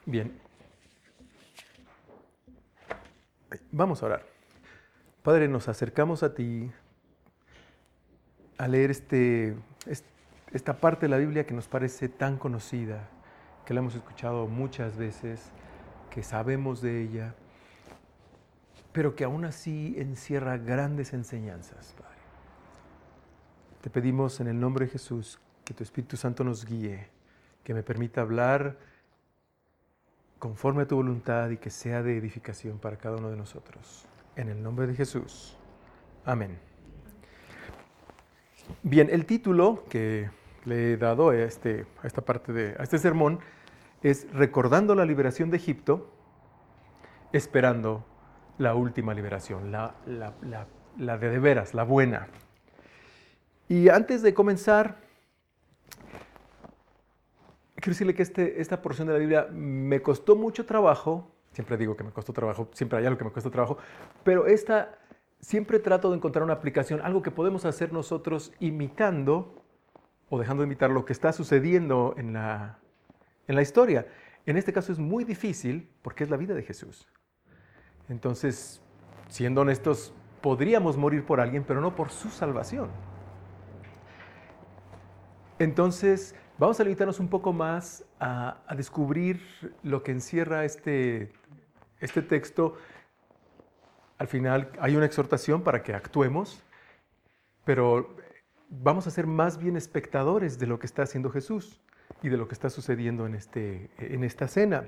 Bien, vamos a orar. Padre, nos acercamos a ti a leer esta parte de la Biblia que nos parece tan conocida, que la hemos escuchado muchas veces, que sabemos de ella, pero que aún así encierra grandes enseñanzas, Padre. Te pedimos en el nombre de Jesús que tu Espíritu Santo nos guíe, que me permita hablar conforme a tu voluntad y que sea de edificación para cada uno de nosotros. En el nombre de Jesús. Amén. Bien, el título que le he dado a este sermón es Recordando la liberación de Egipto, esperando la última liberación, la de veras, la buena. Y antes de comenzar, quiero decirle que esta porción de la Biblia me costó mucho trabajo. Siempre digo que me costó trabajo, siempre hay algo que me cuesta trabajo, pero siempre trato de encontrar una aplicación, algo que podemos hacer nosotros imitando o dejando de imitar lo que está sucediendo en la historia. En este caso es muy difícil porque es la vida de Jesús. Entonces, siendo honestos, podríamos morir por alguien, pero no por su salvación. Entonces, vamos a limitarnos un poco más a descubrir lo que encierra este texto. Al final hay una exhortación para que actuemos, pero vamos a ser más bien espectadores de lo que está haciendo Jesús y de lo que está sucediendo en esta cena.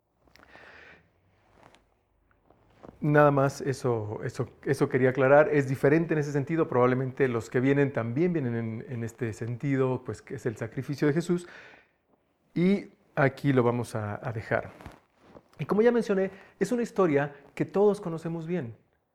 Nada más eso quería aclarar. Es diferente en ese sentido. Probablemente los que vienen también vienen en este sentido, pues que es el sacrificio de Jesús. Y aquí lo vamos a dejar. Y como ya mencioné, es una historia que todos conocemos bien.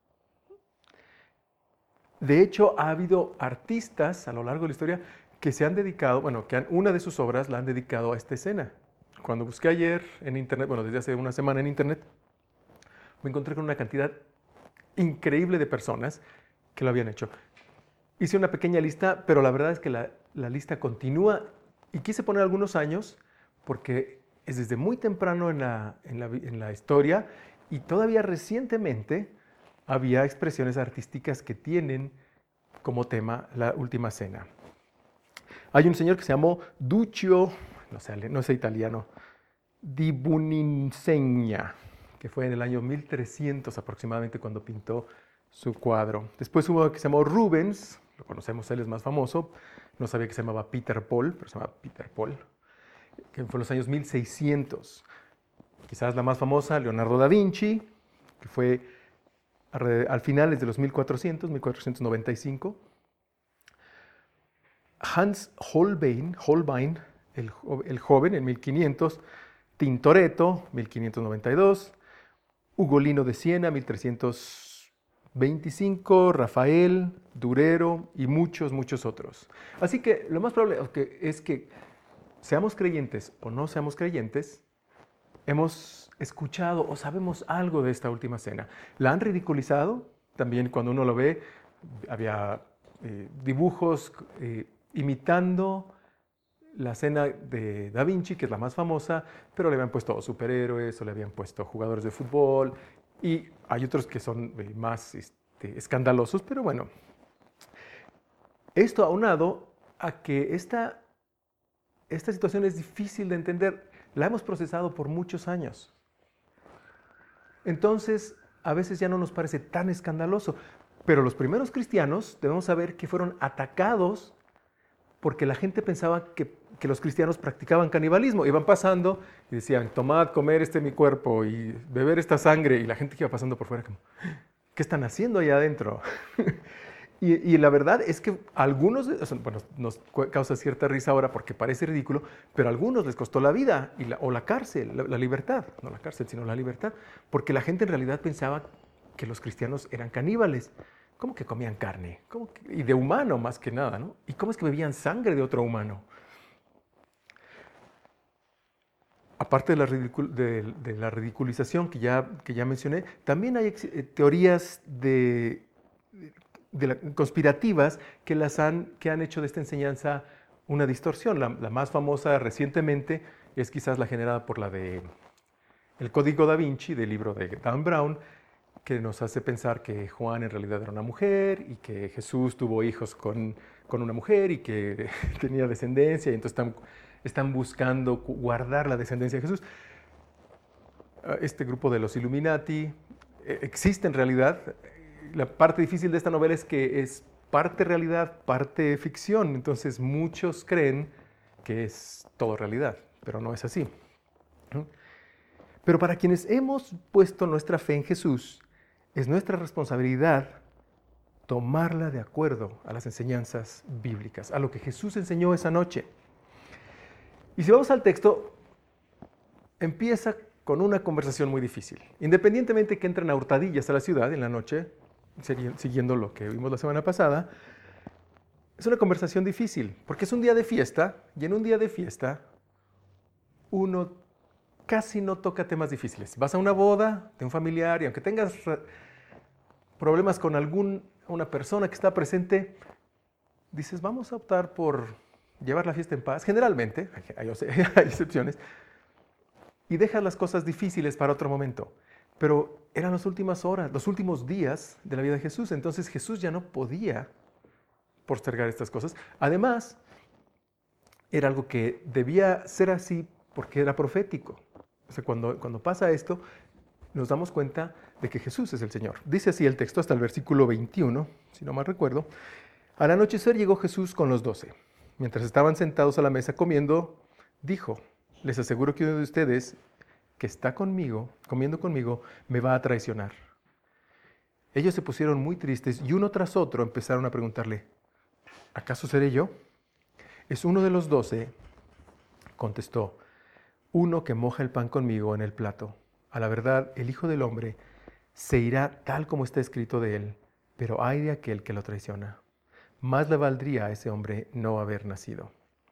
De hecho, ha habido artistas a lo largo de la historia que se han dedicado, una de sus obras la han dedicado a esta escena. Cuando busqué ayer en internet, desde hace una semana en internet, me encontré con una cantidad increíble de personas que lo habían hecho. Hice una pequeña lista, pero la verdad es que la lista continúa y quise poner algunos años porque es desde muy temprano en la historia y todavía recientemente había expresiones artísticas que tienen como tema la última cena. Hay un señor que se llamó Duccio, no sé italiano, di Buoninsegna, que fue en el año 1300 aproximadamente cuando pintó su cuadro. Después hubo que se llamó Rubens, lo conocemos, él es más famoso, no sabía que se llamaba Peter Paul, pero se llamaba Peter Paul, que fue en los años 1600. Quizás la más famosa, Leonardo da Vinci, que fue al finales de los 1495. Hans Holbein, el joven, en 1500. Tintoretto, 1592. Ugolino de Siena, 1325, Rafael, Durero y muchos otros. Así que lo más probable es que seamos creyentes o no seamos creyentes, hemos escuchado o sabemos algo de esta última cena. La han ridiculizado, también cuando uno lo ve, había dibujos imitando la cena de Da Vinci, que es la más famosa, pero le habían puesto superhéroes o le habían puesto jugadores de fútbol y hay otros que son más escandalosos, pero bueno. Esto aunado a que esta situación es difícil de entender, la hemos procesado por muchos años. Entonces, a veces ya no nos parece tan escandaloso, pero los primeros cristianos debemos saber que fueron atacados porque la gente pensaba que los cristianos practicaban canibalismo. Iban pasando y decían, tomad, comer mi cuerpo y beber esta sangre. Y la gente que iba pasando por fuera como, ¿qué están haciendo allá adentro? y la verdad es que algunos, nos causa cierta risa ahora porque parece ridículo, pero a algunos les costó la vida o la cárcel, la libertad. No la cárcel, sino la libertad. Porque la gente en realidad pensaba que los cristianos eran caníbales. ¿Cómo que comían carne? Y de humano más que nada, ¿no? ¿Y cómo es que bebían sangre de otro humano? Aparte de la ridiculización que ya mencioné, también hay teorías conspirativas que han hecho de esta enseñanza una distorsión. La más famosa recientemente es quizás la generada por la de el Código Da Vinci del libro de Dan Brown, que nos hace pensar que Juan en realidad era una mujer y que Jesús tuvo hijos con una mujer y que tenía descendencia, y entonces están buscando guardar la descendencia de Jesús. Este grupo de los Illuminati existe en realidad. La parte difícil de esta novela es que es parte realidad, parte ficción, entonces muchos creen que es todo realidad, pero no es así. Pero para quienes hemos puesto nuestra fe en Jesús, es nuestra responsabilidad tomarla de acuerdo a las enseñanzas bíblicas, a lo que Jesús enseñó esa noche. Y si vamos al texto, empieza con una conversación muy difícil. Independientemente que entren a hurtadillas a la ciudad en la noche, siguiendo lo que vimos la semana pasada, es una conversación difícil, porque es un día de fiesta, y en un día de fiesta uno casi no toca temas difíciles. Vas a una boda de un familiar y aunque tengas problemas con una persona que está presente, dices, vamos a optar por llevar la fiesta en paz. Generalmente, hay excepciones, y dejas las cosas difíciles para otro momento. Pero eran las últimas horas, los últimos días de la vida de Jesús, entonces Jesús ya no podía postergar estas cosas. Además, era algo que debía ser así porque era profético. O sea, cuando pasa esto, nos damos cuenta de que Jesús es el Señor. Dice así el texto hasta el versículo 21, si no mal recuerdo. Al anochecer llegó Jesús con los 12. Mientras estaban sentados a la mesa comiendo, dijo, les aseguro que uno de ustedes que está conmigo, comiendo conmigo, me va a traicionar. Ellos se pusieron muy tristes y uno tras otro empezaron a preguntarle, ¿acaso seré yo? Es uno de los 12, contestó, uno que moja el pan conmigo en el plato. A la verdad, el Hijo del Hombre se irá tal como está escrito de él, pero ay de aquel que lo traiciona. Más le valdría a ese hombre no haber nacido.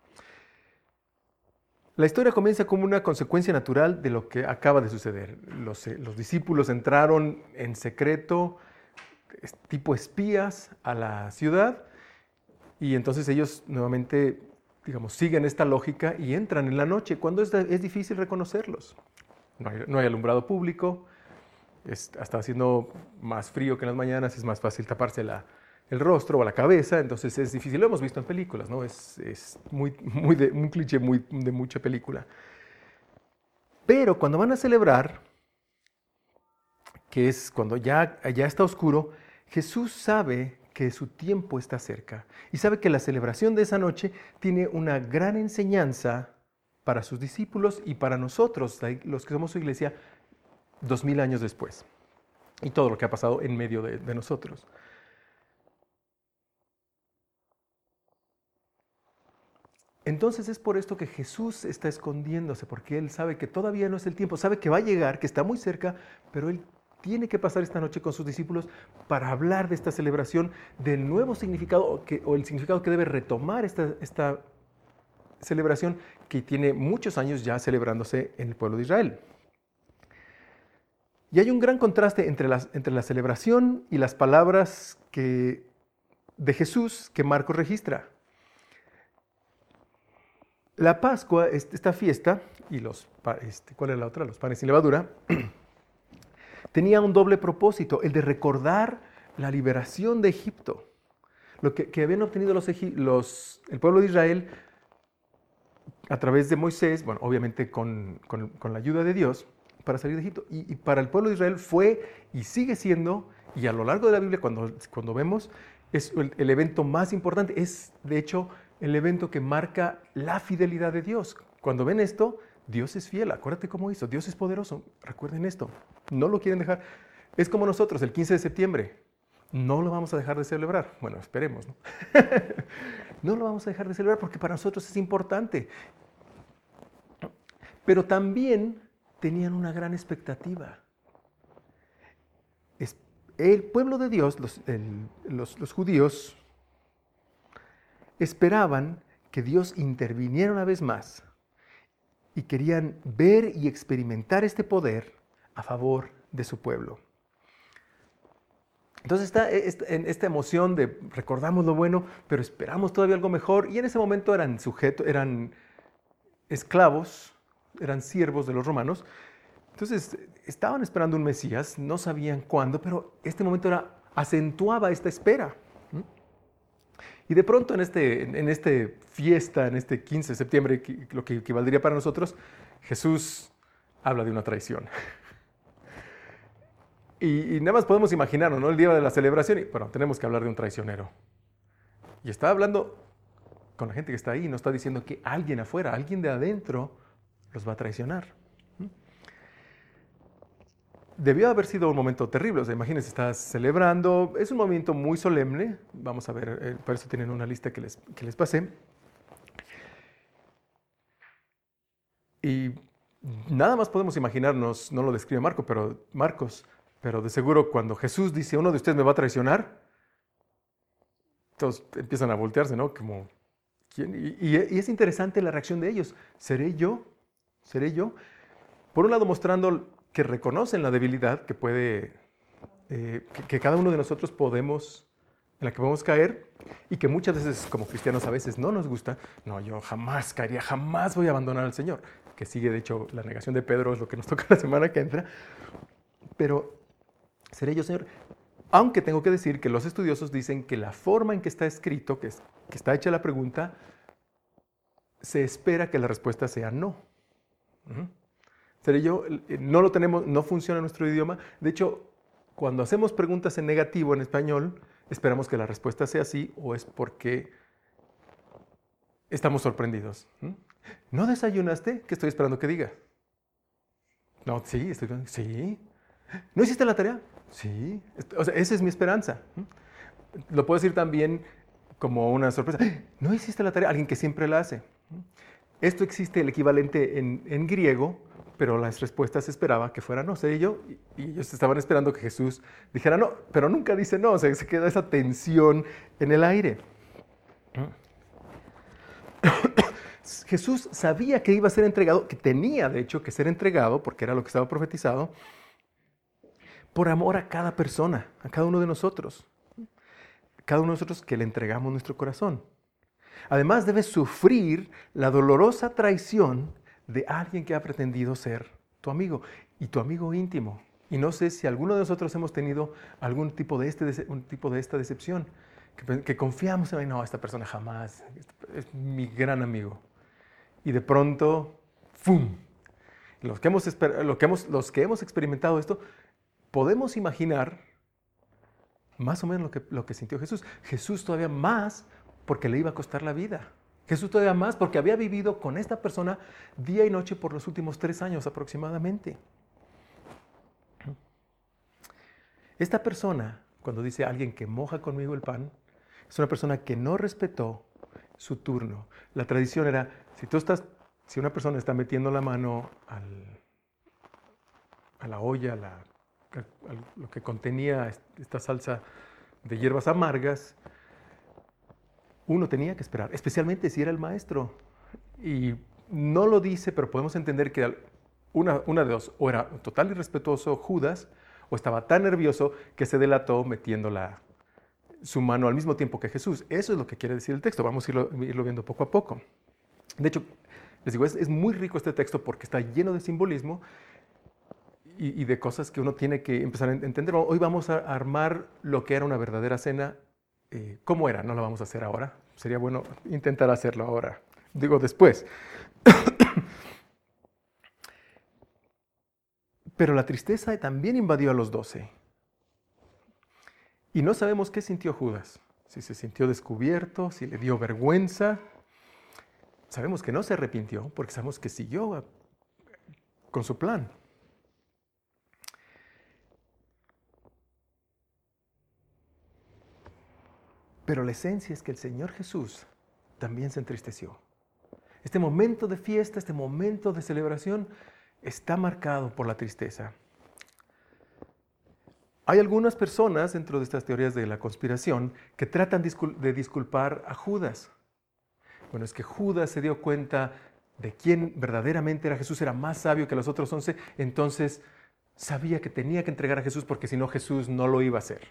La historia comienza como una consecuencia natural de lo que acaba de suceder. Los discípulos entraron en secreto, tipo espías, a la ciudad, y entonces ellos nuevamente, siguen esta lógica y entran en la noche, cuando es difícil reconocerlos. No hay alumbrado público, está haciendo más frío que en las mañanas, es más fácil taparse el rostro o la cabeza, entonces es difícil. Lo hemos visto en películas, ¿no? Es un cliché de mucha película. Pero cuando van a celebrar, que es cuando ya está oscuro, Jesús sabe que su tiempo está cerca y sabe que la celebración de esa noche tiene una gran enseñanza para sus discípulos y para nosotros, los que somos su iglesia, 2000 años después, y todo lo que ha pasado en medio de nosotros. Entonces es por esto que Jesús está escondiéndose, porque Él sabe que todavía no es el tiempo, sabe que va a llegar, que está muy cerca, pero Él tiene que pasar esta noche con sus discípulos para hablar de esta celebración, del nuevo significado o el significado que debe retomar esta celebración que tiene muchos años ya celebrándose en el pueblo de Israel. Y hay un gran contraste entre la celebración y las palabras de Jesús que Marcos registra. La Pascua, esta fiesta, y ¿cuál era la otra? Los panes sin levadura, tenía un doble propósito, el de recordar la liberación de Egipto, lo que habían obtenido el pueblo de Israel a través de Moisés, bueno, obviamente con la ayuda de Dios, para salir de Egipto. Y para el pueblo de Israel fue y sigue siendo, y a lo largo de la Biblia cuando vemos, es el evento más importante, es de hecho el evento que marca la fidelidad de Dios. Cuando ven esto, Dios es fiel, acuérdate cómo hizo, Dios es poderoso, recuerden esto, no lo quieren dejar. Es como nosotros, el 15 de septiembre, no lo vamos a dejar de celebrar, bueno, esperemos, ¿no? No lo vamos a dejar de celebrar porque para nosotros es importante. Pero también tenían una gran expectativa. El pueblo de Dios, los judíos, esperaban que Dios interviniera una vez más y querían ver y experimentar este poder a favor de su pueblo. Entonces está esta emoción de recordamos lo bueno, pero esperamos todavía algo mejor, y en ese momento eran esclavos, eran siervos de los romanos. Entonces, estaban esperando un Mesías, no sabían cuándo, pero este momento acentuaba esta espera. Y de pronto en este fiesta, en este 15 de septiembre, lo que equivaldría para nosotros, Jesús habla de una traición. Y nada más podemos imaginarnos, ¿no? El día de la celebración, y bueno, tenemos que hablar de un traicionero. Y está hablando con la gente que está ahí, no está diciendo que alguien afuera, alguien de adentro los va a traicionar. Debió haber sido un momento terrible, o sea, imagínense, estás celebrando, es un momento muy solemne, vamos a ver, por eso tienen una lista que les pasé. Y nada más podemos imaginarnos, no lo describe Marcos, pero de seguro cuando Jesús dice, uno de ustedes me va a traicionar, todos empiezan a voltearse, ¿no? Como, ¿quién? Y es interesante la reacción de ellos. ¿Seré yo? ¿Seré yo? Por un lado mostrando que reconocen la debilidad que puede, que cada uno de nosotros en la que podemos caer, y que muchas veces como cristianos a veces no nos gusta. No, yo jamás caería, jamás voy a abandonar al Señor. Que sigue, de hecho, la negación de Pedro es lo que nos toca la semana que entra. Pero, ¿seré yo, Señor? Aunque tengo que decir que los estudiosos dicen que la forma en que está escrito, que está hecha la pregunta, se espera que la respuesta sea no. ¿Seré yo? No lo tenemos, no funciona en nuestro idioma. De hecho, cuando hacemos preguntas en negativo en español, esperamos que la respuesta sea sí, o es porque estamos sorprendidos. ¿No desayunaste? ¿Qué estoy esperando que diga? No, sí, sí. ¿No hiciste la tarea? Sí. O sea, esa es mi esperanza. Lo puedo decir también como una sorpresa. ¿No hiciste la tarea? Alguien que siempre la hace. Esto existe el equivalente en griego, pero las respuestas se esperaba que fuera no. Sé yo, y ellos estaban esperando que Jesús dijera no, pero nunca dice no. O sea, se queda esa tensión en el aire. Jesús sabía que iba a ser entregado, que tenía de hecho que ser entregado, porque era lo que estaba profetizado, por amor a cada persona, a cada uno de nosotros. Cada uno de nosotros que le entregamos nuestro corazón. Además debes sufrir la dolorosa traición de alguien que ha pretendido ser tu amigo y tu amigo íntimo. Y no sé si alguno de nosotros hemos tenido algún tipo de esta decepción, que confiamos en, no, esta persona jamás, es mi gran amigo. Y de pronto, ¡fum! Los que hemos experimentado esto, podemos imaginar más o menos lo que sintió Jesús. Jesús todavía más porque le iba a costar la vida. Jesús todavía más porque había vivido con esta persona día y noche por los últimos 3 años aproximadamente. Esta persona, cuando dice alguien que moja conmigo el pan, es una persona que no respetó su turno. La tradición era, si una persona está metiendo la mano a la olla, lo que contenía esta salsa de hierbas amargas, uno tenía que esperar, especialmente si era el maestro. Y no lo dice, pero podemos entender que una de dos, o era total irrespetuoso Judas, o estaba tan nervioso que se delató metiendo su mano al mismo tiempo que Jesús. Eso es lo que quiere decir el texto. Vamos a irlo viendo poco a poco. De hecho, les digo, es muy rico este texto porque está lleno de simbolismo y de cosas que uno tiene que empezar a entender. Hoy vamos a armar lo que era una verdadera cena. ¿Cómo era? No lo vamos a hacer ahora. Sería bueno intentar hacerlo ahora. Digo, después. Pero la tristeza también invadió a los 12. Y no sabemos qué sintió Judas. Si se sintió descubierto, si le dio vergüenza. Sabemos que no se arrepintió porque sabemos que siguió con su plan. Pero la esencia es que el Señor Jesús también se entristeció. Este momento de fiesta, este momento de celebración está marcado por la tristeza. Hay algunas personas dentro de estas teorías de la conspiración que tratan de disculpar a Judas. Bueno, es que Judas se dio cuenta de quién verdaderamente era Jesús, era más sabio que los otros 11, entonces sabía que tenía que entregar a Jesús porque si no Jesús no lo iba a hacer.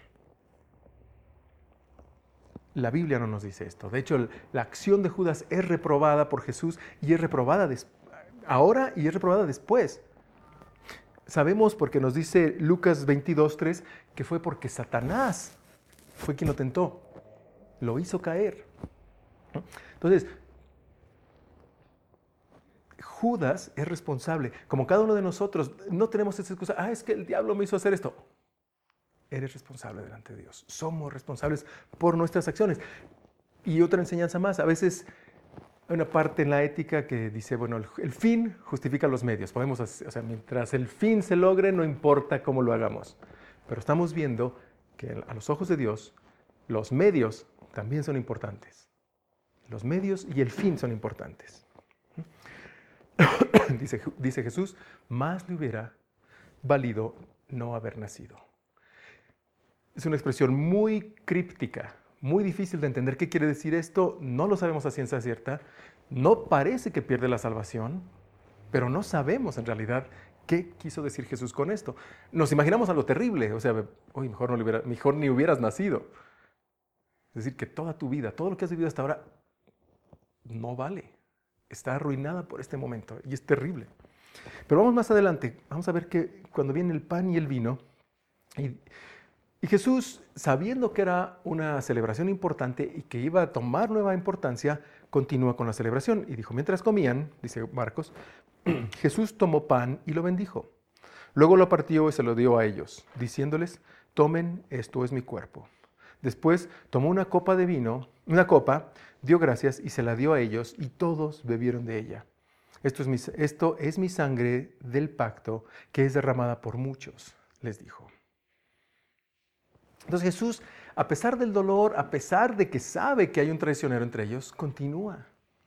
La Biblia no nos dice esto. De hecho, la acción de Judas es reprobada por Jesús y es reprobada ahora y es reprobada después. sabemos porque nos dice Lucas 22:3 que fue porque Satanás fue quien lo tentó, lo hizo caer. Entonces, Judas es responsable. Como cada uno de nosotros, no tenemos esa excusa. Es que el diablo me hizo hacer esto. Eres responsable delante de Dios. Somos responsables por nuestras acciones. Y otra enseñanza más. A veces hay una parte en la ética que dice, bueno, el fin justifica los medios. Mientras el fin se logre, no importa cómo lo hagamos. Pero estamos viendo que a los ojos de Dios, los medios también son importantes. Los medios y el fin son importantes. Dice Jesús, más le hubiera valido no haber nacido. Es una expresión muy críptica, muy difícil de entender. ¿Qué quiere decir esto? No lo sabemos a ciencia cierta. No parece que pierde la salvación, pero no sabemos en realidad qué quiso decir Jesús con esto. Nos imaginamos algo terrible, mejor ni hubieras nacido. Es decir, que toda tu vida, todo lo que has vivido hasta ahora, no vale. Está arruinada por este momento y es terrible. Pero vamos más adelante, vamos a ver que cuando viene el pan y el vino, y Jesús, sabiendo que era una celebración importante y que iba a tomar nueva importancia, continúa con la celebración. Y dijo, mientras comían, dice Marcos, Jesús tomó pan y lo bendijo. Luego lo partió y se lo dio a ellos, diciéndoles, tomen, esto es mi cuerpo. Después tomó una copa de vino, dio gracias y se la dio a ellos y todos bebieron de ella. Esto es mi sangre del pacto que es derramada por muchos, les dijo. Entonces Jesús, a pesar del dolor, a pesar de que sabe que hay un traicionero entre ellos, continúa.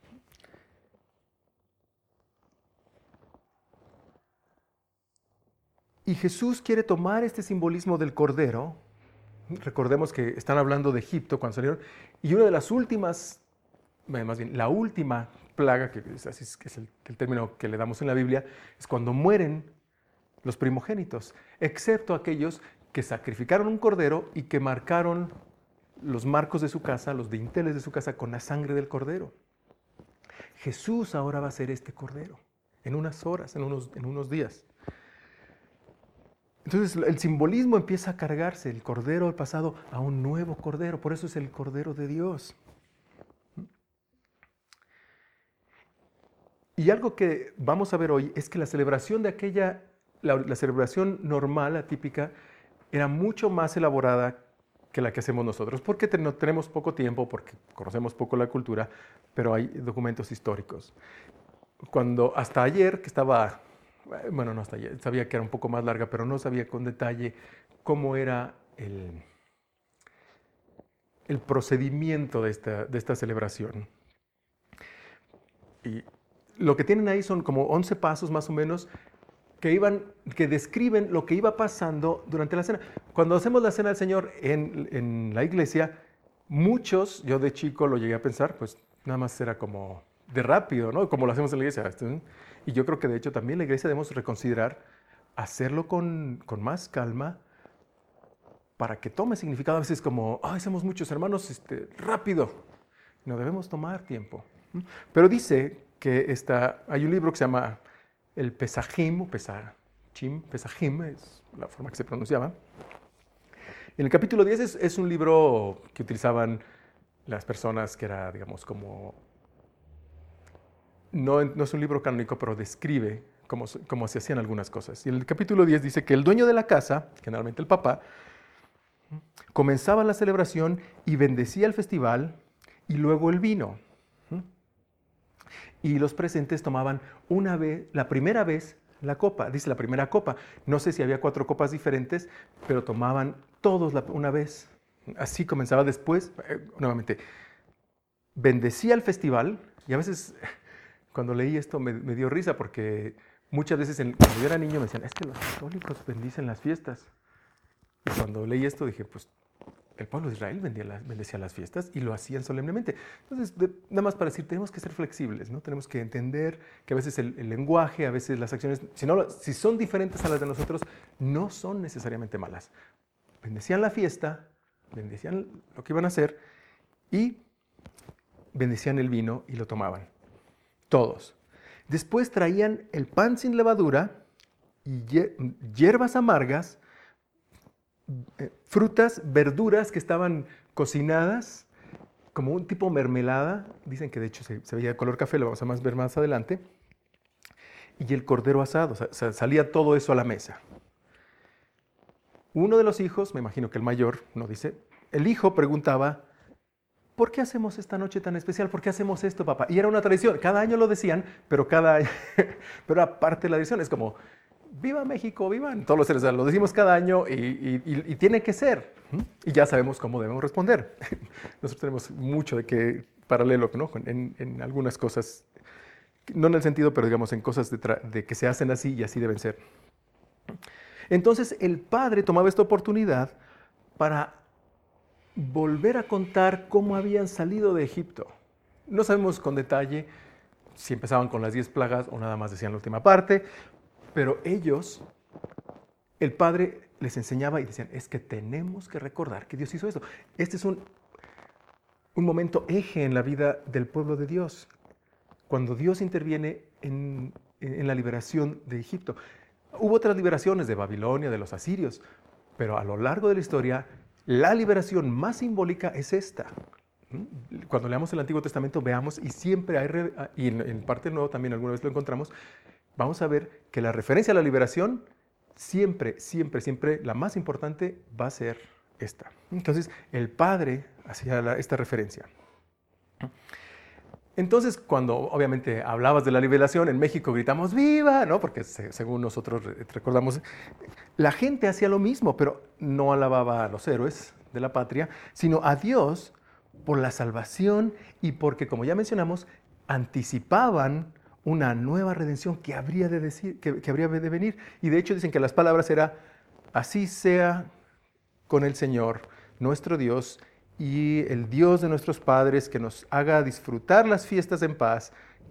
Y Jesús quiere tomar este simbolismo del cordero. Recordemos que están hablando de Egipto cuando salieron, y una de las últimas, más bien la última plaga, que es el término que le damos en la Biblia, es cuando mueren los primogénitos, excepto aquellos que sacrificaron un cordero y que marcaron los marcos de su casa, los dinteles de su casa con la sangre del cordero. Jesús ahora va a ser este cordero, en unas horas, en unos días. Entonces el simbolismo empieza a cargarse, el cordero del pasado a un nuevo cordero, por eso es el cordero de Dios. Y algo que vamos a ver hoy es que la celebración de la celebración normal, atípica, era mucho más elaborada que la que hacemos nosotros, porque tenemos poco tiempo, porque conocemos poco la cultura, pero hay documentos históricos. Cuando hasta ayer, que estaba... Bueno, no hasta ayer, sabía que era un poco más larga, pero no sabía con detalle cómo era el procedimiento de esta celebración. Y lo que tienen ahí son como 11 pasos más o menos que describen lo que iba pasando durante la cena. Cuando hacemos la cena del Señor en la iglesia, muchos, yo de chico lo llegué a pensar, pues nada más era como de rápido, ¿no? Como lo hacemos en la iglesia. Y yo creo que de hecho también la iglesia debemos reconsiderar hacerlo con más calma para que tome significado. A veces como, somos muchos hermanos, rápido. No debemos tomar tiempo. Pero dice que hay un libro que se llama el Pesajim, o Pesajim es la forma que se pronunciaba. En el capítulo 10 es un libro que utilizaban las personas que era, digamos, como... No es un libro canónico, pero describe cómo se hacían algunas cosas. Y en el capítulo 10 dice que el dueño de la casa, generalmente el papá, comenzaba la celebración y bendecía el festival y luego el vino. Y los presentes tomaban la primera vez la copa. Dice la primera copa. No sé si había 4 copas diferentes, pero tomaban todos una vez. Así comenzaba después, nuevamente, bendecía el festival y a veces... Cuando leí esto me dio risa porque muchas veces cuando yo era niño me decían, es que los católicos bendicen las fiestas. Y cuando leí esto dije, pues el pueblo de Israel bendecía las fiestas y lo hacían solemnemente. Entonces, nada más para decir, tenemos que ser flexibles, ¿no? Tenemos que entender que a veces el lenguaje, a veces las acciones, si son diferentes a las de nosotros, no son necesariamente malas. Bendecían la fiesta, bendecían lo que iban a hacer y bendecían el vino y lo tomaban. Todos. Después traían el pan sin levadura y hierbas amargas, frutas, verduras que estaban cocinadas, como un tipo mermelada. Dicen que de hecho se veía de color café, lo vamos a ver más adelante. Y el cordero asado, o sea, salía todo eso a la mesa. Uno de los hijos, me imagino que el mayor, no dice, el hijo preguntaba, ¿por qué hacemos esta noche tan especial? ¿Por qué hacemos esto, papá? Y era una tradición, cada año lo decían, pero pero aparte de la tradición, es como, ¡viva México, vivan todos los seres! O sea, lo decimos cada año y tiene que ser. Y ya sabemos cómo debemos responder. Nosotros tenemos mucho de que paralelo, ¿no? En algunas cosas, no en el sentido, pero digamos en cosas de que se hacen así y así deben ser. Entonces el padre tomaba esta oportunidad para volver a contar cómo habían salido de Egipto. No sabemos con detalle si empezaban con las 10 plagas o nada más decían la última parte, pero ellos, el padre les enseñaba y decían, es que tenemos que recordar que Dios hizo esto. Este es un momento eje en la vida del pueblo de Dios, cuando Dios interviene en la liberación de Egipto. Hubo otras liberaciones de Babilonia, de los asirios, pero a lo largo de la historia, la liberación más simbólica es esta. Cuando leamos el Antiguo Testamento, veamos, y siempre hay, y en parte del Nuevo también alguna vez lo encontramos, vamos a ver que la referencia a la liberación siempre, siempre, siempre, la más importante va a ser esta. Entonces, el Padre hacía esta referencia. Entonces, cuando obviamente hablabas de la liberación, en México gritamos ¡viva!, ¿no? Porque según nosotros recordamos, la gente hacía lo mismo, pero no alababa a los héroes de la patria, sino a Dios por la salvación y porque, como ya mencionamos, anticipaban una nueva redención que habría de venir. Y de hecho dicen que las palabras eran, así sea con el Señor, nuestro Dios, y el Dios de nuestros padres, que nos haga disfrutar las fiestas en paz,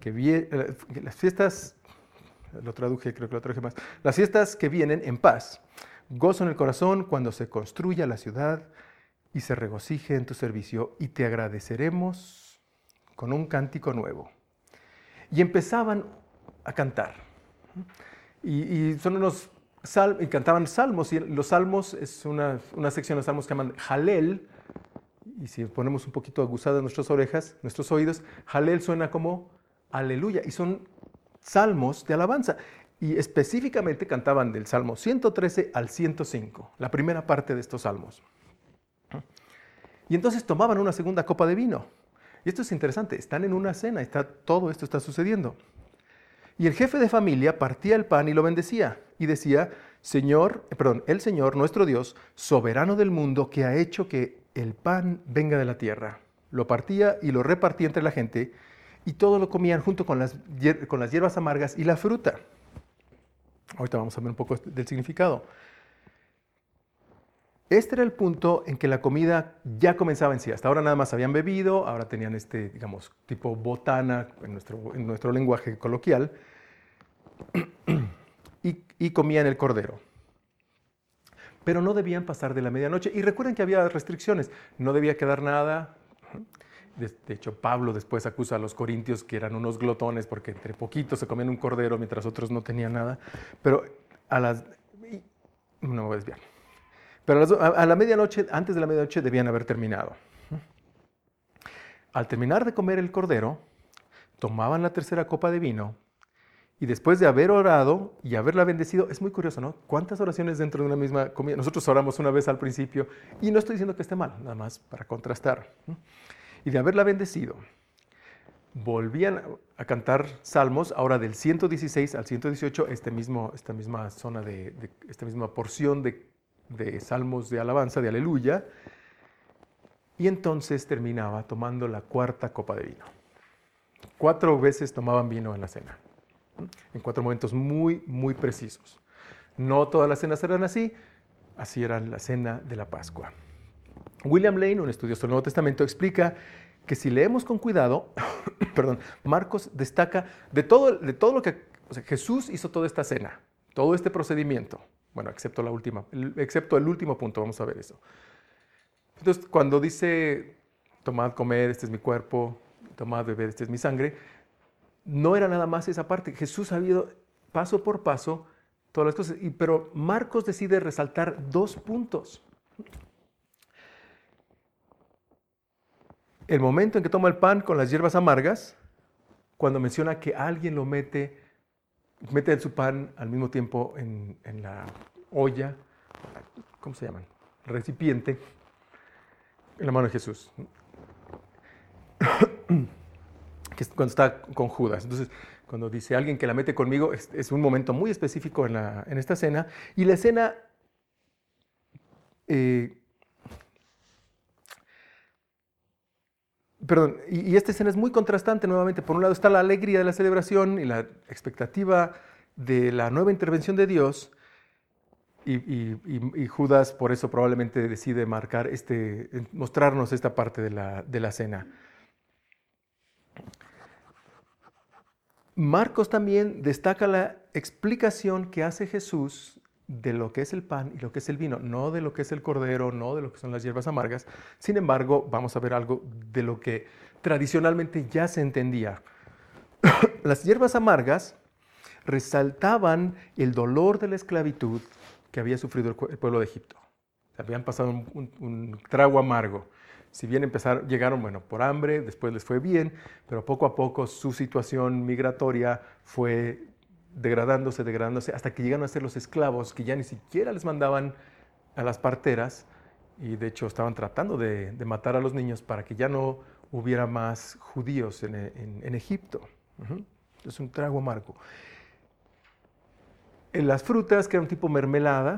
las fiestas, lo traduje, creo que lo traje más, las fiestas que vienen en paz, gozo en el corazón cuando se construya la ciudad y se regocije en tu servicio, y te agradeceremos con un cántico nuevo. Y empezaban a cantar, y son unos y cantaban salmos, y los salmos es una sección de los salmos que llaman Jalel. Y si ponemos un poquito aguzadas nuestras orejas, nuestros oídos, Jalel suena como aleluya, y son salmos de alabanza. Y específicamente cantaban del Salmo 113 al 105, la primera parte de estos salmos. Y entonces tomaban una segunda copa de vino. Y esto es interesante, están en una cena, todo esto está sucediendo. Y el jefe de familia partía el pan y lo bendecía, y decía, el Señor, nuestro Dios, soberano del mundo, que ha hecho que el pan venga de la tierra. Lo partía y lo repartía entre la gente, y todo lo comían junto con las hierbas amargas y la fruta. Ahorita vamos a ver un poco del significado. Este era el punto en que la comida ya comenzaba en sí. Hasta ahora nada más habían bebido, ahora tenían digamos, tipo botana en nuestro lenguaje coloquial, y comían el cordero. Pero no debían pasar de la medianoche. Y recuerden que había restricciones. No debía quedar nada. De hecho, Pablo después acusa a los corintios que eran unos glotones porque entre poquitos se comían un cordero mientras otros no tenían nada. Pero no me voy a desviar. Pero a la medianoche, antes de la medianoche, debían haber terminado. Al terminar de comer el cordero, tomaban la tercera copa de vino. Y después de haber orado y haberla bendecido, es muy curioso, ¿no? ¿Cuántas oraciones dentro de una misma comida? Nosotros oramos una vez al principio, y no estoy diciendo que esté mal, nada más para contrastar. Y de haberla bendecido, volvían a cantar salmos, ahora del 116 al 118, esta misma zona esta misma porción de salmos de alabanza, de aleluya, y entonces terminaba tomando la cuarta copa de vino. 4 veces tomaban vino en la cena, en 4 momentos muy, muy precisos. No todas las cenas eran así era la cena de la Pascua. William Lane, un estudioso del Nuevo Testamento, explica que si leemos con cuidado, Marcos destaca de todo lo que Jesús hizo toda esta cena, todo este procedimiento, bueno, excepto el último punto, vamos a ver eso. Entonces, cuando dice, tomad, comed, este es mi cuerpo, tomad, bebed, este es mi sangre, no era nada más esa parte. Jesús ha ido paso por paso todas las cosas. Pero Marcos decide resaltar 2 puntos. El momento en que toma el pan con las hierbas amargas, cuando menciona que alguien lo mete su pan al mismo tiempo en la olla, ¿cómo se llaman? Recipiente, en la mano de Jesús. Que es cuando está con Judas. Entonces, cuando dice alguien que la mete conmigo, es un momento muy específico en esta escena. Y la escena y esta escena es muy contrastante nuevamente. Por un lado está la alegría de la celebración y la expectativa de la nueva intervención de Dios. Y Judas por eso probablemente decide mostrarnos esta parte de la cena. Marcos también destaca la explicación que hace Jesús de lo que es el pan y lo que es el vino, no de lo que es el cordero, no de lo que son las hierbas amargas. Sin embargo, vamos a ver algo de lo que tradicionalmente ya se entendía. Las hierbas amargas resaltaban el dolor de la esclavitud que había sufrido el pueblo de Egipto. Habían pasado un trago amargo. Si bien llegaron, por hambre, después les fue bien, pero poco a poco su situación migratoria fue degradándose, hasta que llegaron a ser los esclavos, que ya ni siquiera les mandaban a las parteras, y de hecho estaban tratando de matar a los niños para que ya no hubiera más judíos en Egipto. Es un trago amargo. En las frutas, que era un tipo mermelada,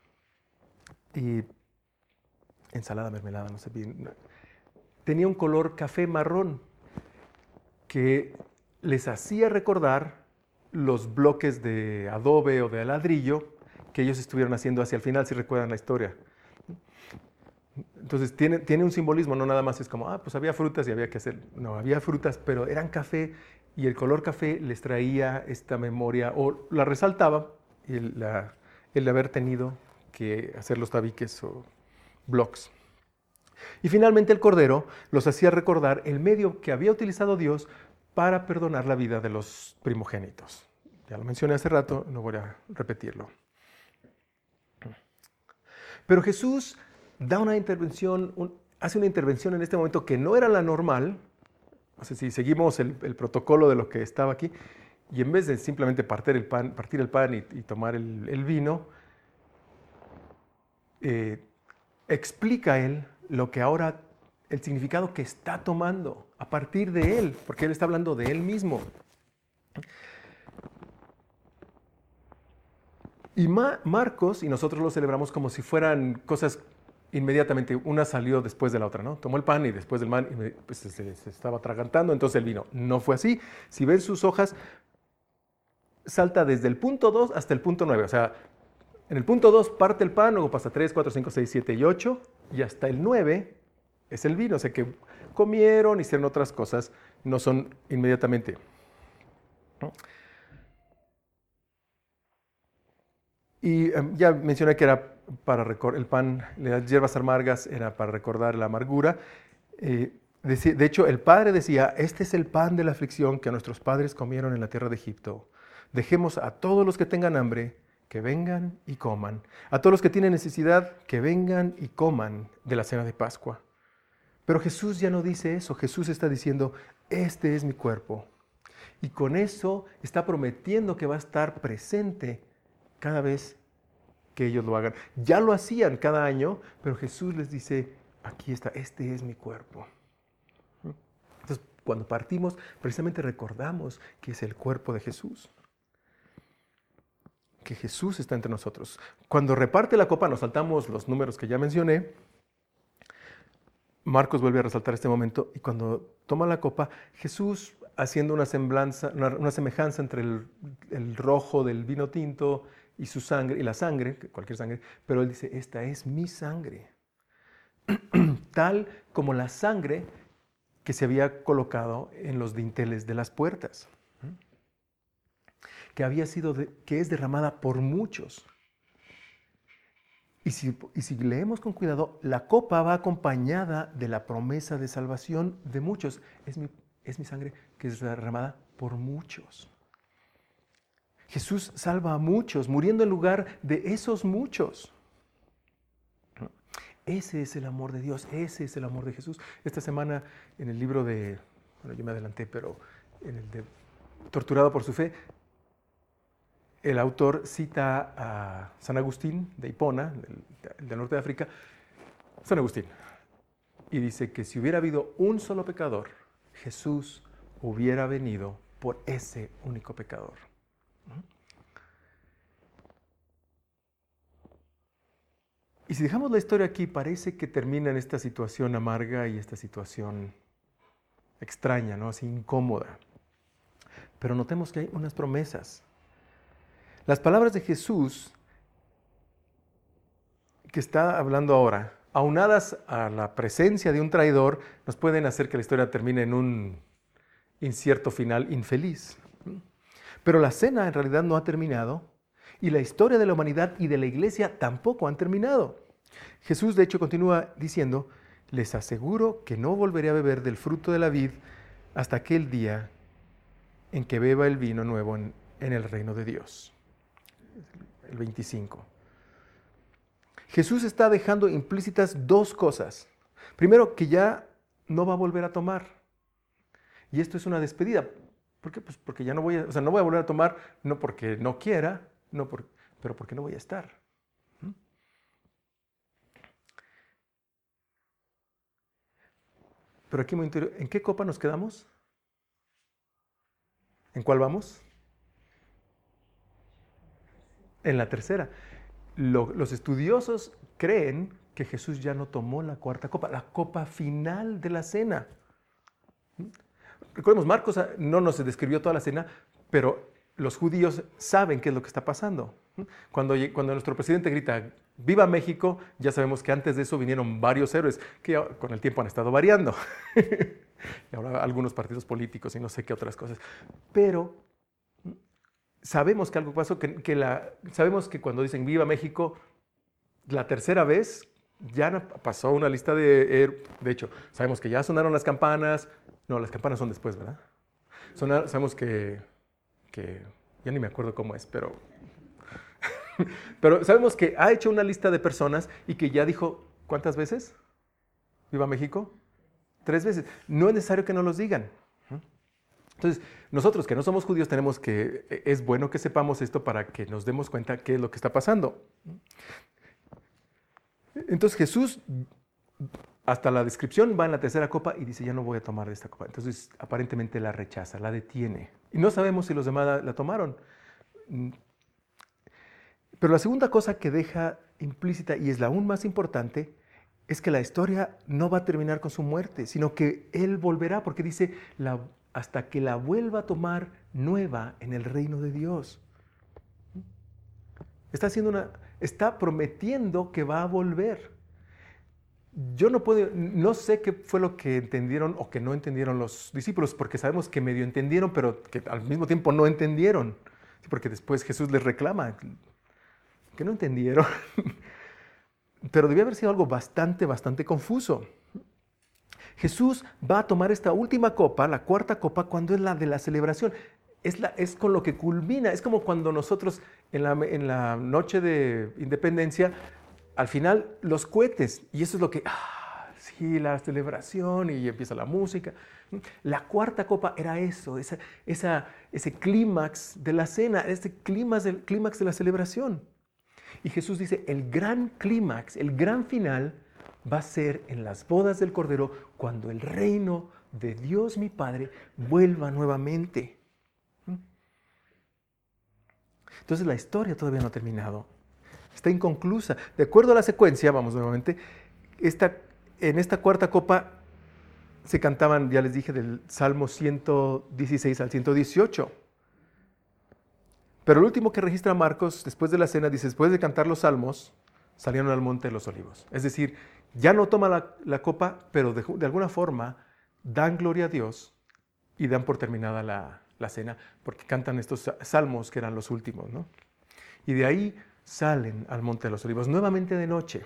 y ensalada mermelada, no sé bien, tenía un color café marrón que les hacía recordar los bloques de adobe o de ladrillo que ellos estuvieron haciendo hacia el final, si recuerdan la historia. Entonces tiene un simbolismo, no nada más es como, pues había frutas y había que hacer. No, había frutas, pero eran café y el color café les traía esta memoria o la resaltaba el de haber tenido que hacer los tabiques o blocks. Y finalmente el cordero los hacía recordar el medio que había utilizado Dios para perdonar la vida de los primogénitos. Ya lo mencioné hace rato, no voy a repetirlo. Pero Jesús hace una intervención en este momento que no era la normal. O sea, si seguimos el protocolo de lo que estaba aquí, y en vez de simplemente partir el pan y tomar el vino, explica él lo que ahora, el significado que está tomando a partir de él, porque él está hablando de él mismo. Y Marcos y nosotros lo celebramos como si fueran cosas inmediatamente, una salió después de la otra, ¿no? Tomó el pan y después del pan pues, se estaba atragantando, entonces el vino. No fue así. Si ven sus hojas, salta desde el punto 2 hasta el punto 9, o sea, en el punto 2 parte el pan, luego pasa 3, 4, 5, 6, 7 y 8, y hasta el 9 es el vino, o sea que comieron, hicieron otras cosas, no son inmediatamente. Y ya mencioné que era para recordar el pan, las hierbas amargas era para recordar la amargura. De hecho, el Padre decía, este es el pan de la aflicción que nuestros padres comieron en la tierra de Egipto. Dejemos a todos los que tengan hambre que vengan y coman. A todos los que tienen necesidad, que vengan y coman de la cena de Pascua. Pero Jesús ya no dice eso. Jesús está diciendo, este es mi cuerpo. Y con eso está prometiendo que va a estar presente cada vez que ellos lo hagan. Ya lo hacían cada año, pero Jesús les dice, aquí está, este es mi cuerpo. Entonces, cuando partimos, precisamente recordamos que es el cuerpo de Jesús. Que Jesús está entre nosotros. Cuando reparte la copa, nos saltamos los números que ya mencioné. Marcos vuelve a resaltar este momento, y cuando toma la copa, Jesús, haciendo una semejanza entre el rojo del vino tinto y su sangre, y la sangre, cualquier sangre, pero él dice, esta es mi sangre. Tal como la sangre que se había colocado en los dinteles de las puertas, que es derramada por muchos. Y si leemos con cuidado, la copa va acompañada de la promesa de salvación de muchos. Es mi sangre que es derramada por muchos. Jesús salva a muchos, muriendo en lugar de esos muchos. Ese es el amor de Dios, ese es el amor de Jesús. Esta semana en el libro de, bueno, yo me adelanté, pero en el de Torturado por su fe, el autor cita a San Agustín de Hipona, del norte de África, San Agustín, y dice que si hubiera habido un solo pecador, Jesús hubiera venido por ese único pecador. Y si dejamos la historia aquí, parece que termina en esta situación amarga y esta situación extraña, ¿no? Así incómoda. Pero notemos que hay unas promesas. Las palabras de Jesús que está hablando ahora, aunadas a la presencia de un traidor, nos pueden hacer que la historia termine en un incierto final infeliz. Pero la cena en realidad no ha terminado y la historia de la humanidad y de la iglesia tampoco han terminado. Jesús de hecho continúa diciendo, les aseguro que no volveré a beber del fruto de la vid hasta aquel día en que beba el vino nuevo en el reino de Dios. El 25. Jesús está dejando implícitas dos cosas. Primero, que ya no va a volver a tomar. Y esto es una despedida. ¿Por qué? Pues porque ya no voy a, no voy a volver a tomar, no porque no quiera, pero porque no voy a estar. Pero aquí muy interior, ¿en qué copa nos quedamos? ¿En cuál vamos? En la tercera. Los estudiosos creen que Jesús ya no tomó la cuarta copa, la copa final de la cena. Recordemos, Marcos no nos describió toda la cena, pero los judíos saben qué es lo que está pasando. Cuando nuestro presidente grita, ¡Viva México!, ya sabemos que antes de eso vinieron varios héroes que con el tiempo han estado variando. Y ahora algunos partidos políticos y no sé qué otras cosas. Pero sabemos que algo pasó, sabemos que cuando dicen ¡Viva México!, la tercera vez ya pasó una lista de hecho, sabemos que ya sonaron las campanas. No, las campanas son después, ¿verdad? Sabemos que ya ni me acuerdo cómo es, pero sabemos que ha hecho una lista de personas y que ya dijo, ¿cuántas veces? ¿Viva México? 3 veces. No es necesario que nos los digan. Entonces, nosotros que no somos judíos es bueno que sepamos esto para que nos demos cuenta qué es lo que está pasando. Entonces Jesús, hasta la descripción, va en la tercera copa y dice, ya no voy a tomar de esta copa. Entonces, aparentemente la rechaza, la detiene. Y no sabemos si los demás la tomaron. Pero la segunda cosa que deja implícita, y es la aún más importante, es que la historia no va a terminar con su muerte, sino que Él volverá, porque dice, hasta que la vuelva a tomar nueva en el reino de Dios. Está prometiendo que va a volver. Yo no sé qué fue lo que entendieron o que no entendieron los discípulos, porque sabemos que medio entendieron, pero que al mismo tiempo no entendieron. Porque después Jesús les reclama que no entendieron. Pero debió haber sido algo bastante confuso. Jesús va a tomar esta última copa, la cuarta copa, cuando es la de la celebración. Es con lo que culmina. Es como cuando nosotros en la noche de Independencia, al final los cohetes, y eso es lo que, sí, la celebración, y empieza la música. La cuarta copa era eso, ese clímax de la cena, ese clímax de la celebración. Y Jesús dice, el gran clímax, el gran final va a ser en las bodas del Cordero, cuando el reino de Dios mi Padre vuelva nuevamente. Entonces la historia todavía no ha terminado. Está inconclusa. De acuerdo a la secuencia, vamos nuevamente, en esta cuarta copa se cantaban, ya les dije, del Salmo 116 al 118. Pero el último que registra Marcos, después de la cena, dice, después de cantar los salmos, salieron al monte de los olivos. Es decir, ya no toma la copa, pero de alguna forma dan gloria a Dios y dan por terminada la cena, porque cantan estos salmos que eran los últimos, ¿no? Y de ahí salen al monte de los olivos, nuevamente de noche.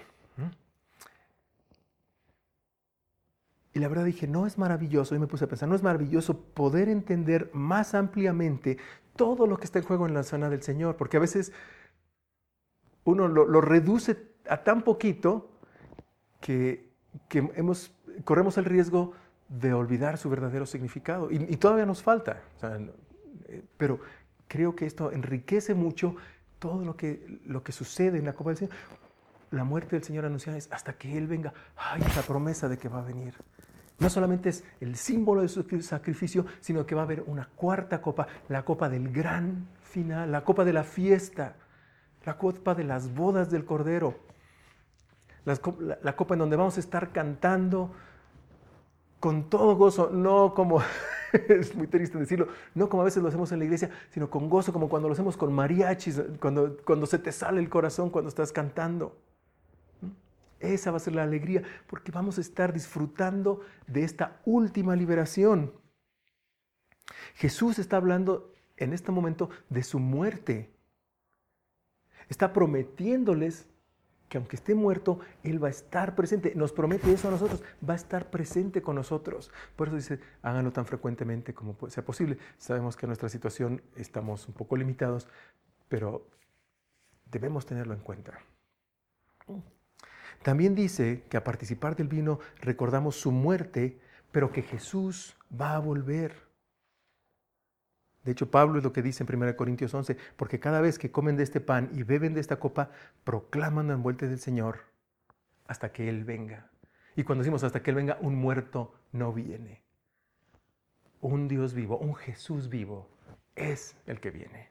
Y la verdad dije, no es maravilloso, y me puse a pensar, no es maravilloso poder entender más ampliamente todo lo que está en juego en la cena del Señor, porque a veces uno lo reduce a tan poquito que corremos el riesgo de olvidar su verdadero significado. Y todavía nos falta. O sea, pero creo que esto enriquece mucho todo lo que sucede en la copa del Señor. La muerte del Señor anunciada es hasta que Él venga. ¡Ay, esa promesa de que va a venir! No solamente es el símbolo de su sacrificio, sino que va a haber una cuarta copa, la copa del gran final, la copa de la fiesta, la copa de las bodas del Cordero, la copa en donde vamos a estar cantando con todo gozo, no como, es muy triste decirlo, no como a veces lo hacemos en la iglesia, sino con gozo, como cuando lo hacemos con mariachis, cuando se te sale el corazón cuando estás cantando. Esa va a ser la alegría, porque vamos a estar disfrutando de esta última liberación. Jesús está hablando en este momento de su muerte. Está prometiéndoles que aunque esté muerto, Él va a estar presente. Nos promete eso a nosotros, va a estar presente con nosotros. Por eso dice, háganlo tan frecuentemente como sea posible. Sabemos que en nuestra situación estamos un poco limitados, pero debemos tenerlo en cuenta. También dice que a participar del vino recordamos su muerte, pero que Jesús va a volver. De hecho, Pablo es lo que dice en 1 Corintios 11, porque cada vez que comen de este pan y beben de esta copa, proclaman la muerte del Señor hasta que Él venga. Y cuando decimos hasta que Él venga, un muerto no viene. Un Dios vivo, un Jesús vivo, es el que viene.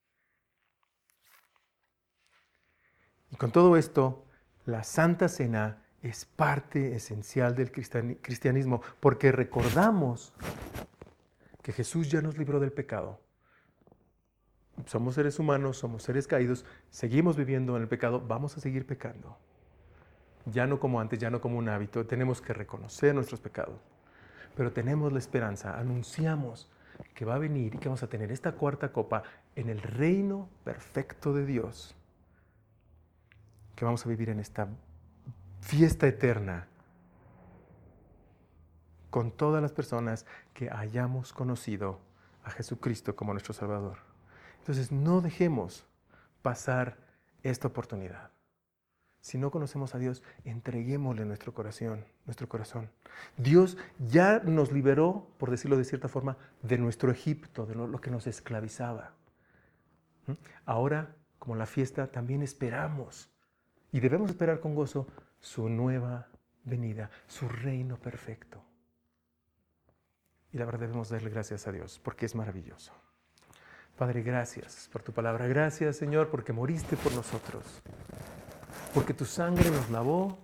Y con todo esto, la Santa Cena es parte esencial del cristianismo, porque recordamos que Jesús ya nos libró del pecado. Somos seres humanos, somos seres caídos, seguimos viviendo en el pecado, vamos a seguir pecando. Ya no como antes, ya no como un hábito, tenemos que reconocer nuestros pecados. Pero tenemos la esperanza, anunciamos que va a venir y que vamos a tener esta cuarta copa en el reino perfecto de Dios. Que vamos a vivir en esta fiesta eterna con todas las personas que hayamos conocido a Jesucristo como nuestro Salvador. Entonces no dejemos pasar esta oportunidad. Si no conocemos a Dios, entreguémosle nuestro corazón. Dios ya nos liberó, por decirlo de cierta forma, de nuestro Egipto, de lo que nos esclavizaba. Ahora, como la fiesta, también esperamos. Y debemos esperar con gozo su nueva venida, su reino perfecto. Y la verdad debemos darle gracias a Dios, porque es maravilloso. Padre, gracias por tu palabra. Gracias, Señor, porque moriste por nosotros. Porque tu sangre nos lavó.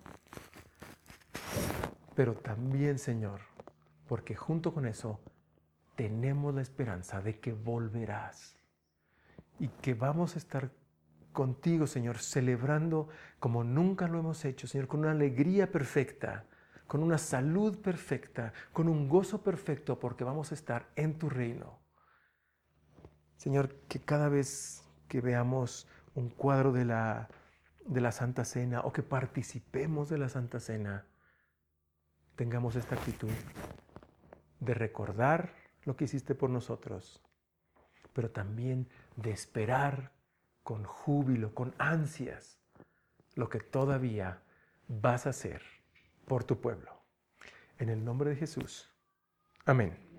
Pero también, Señor, porque junto con eso tenemos la esperanza de que volverás. Y que vamos a estar contigo, Señor, celebrando como nunca lo hemos hecho, Señor, con una alegría perfecta, con una salud perfecta, con un gozo perfecto, porque vamos a estar en tu reino. Señor, que cada vez que veamos un cuadro de la Santa Cena o que participemos de la Santa Cena, tengamos esta actitud de recordar lo que hiciste por nosotros, pero también de esperar con júbilo, con ansias, lo que todavía vas a hacer por tu pueblo. En el nombre de Jesús. Amén.